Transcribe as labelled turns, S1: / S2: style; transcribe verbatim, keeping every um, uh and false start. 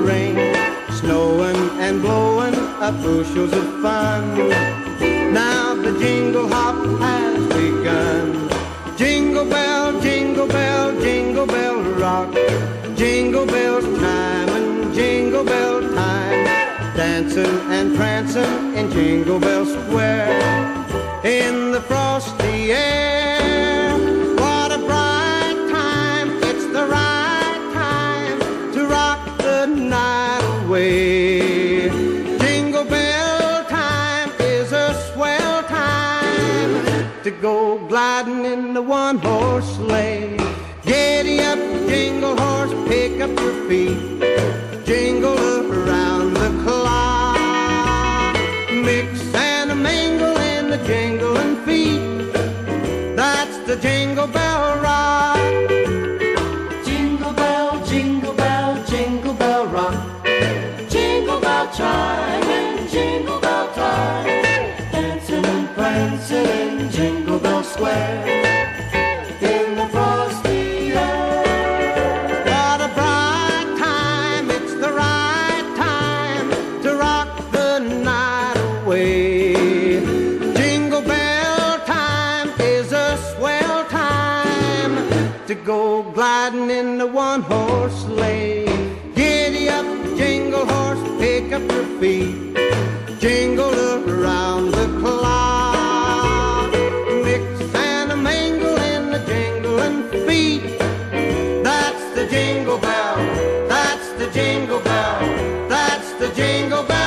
S1: rain, snowing and blowing up bushels of fun. Now the jingle hop has begun. Jingle bell, jingle bell, jingle bell rock. Jingle bells time and jingle bell time. Dancing and prancing in Jingle Bell Square. In the frosty air, what a bright time. It's the right time to rock the night away. Jingle bell time is a swell time to go gliding in the one-horse sleigh. Giddy up, jingle horse, pick up your feet. Jingle around the clock. Mix and a mingle in the jingling feet. That's the Jingle Bell Rock.
S2: Jingle bell, jingle bell, jingle bell rock. Jingle bell chime and jingle bell time. Dancing and prancing in Jingle Bell Square. In the frosty air.
S1: What a bright time, it's the right time to rock the night away. Jingle bell time is a swell time to go gliding in the one-horse sleigh. Giddy up, jingle horse, pick up your feet. Jingle around the clock. Mix and a mingle in the jingling feet. That's the jingle bell, that's the jingle bell, that's the jingle bell.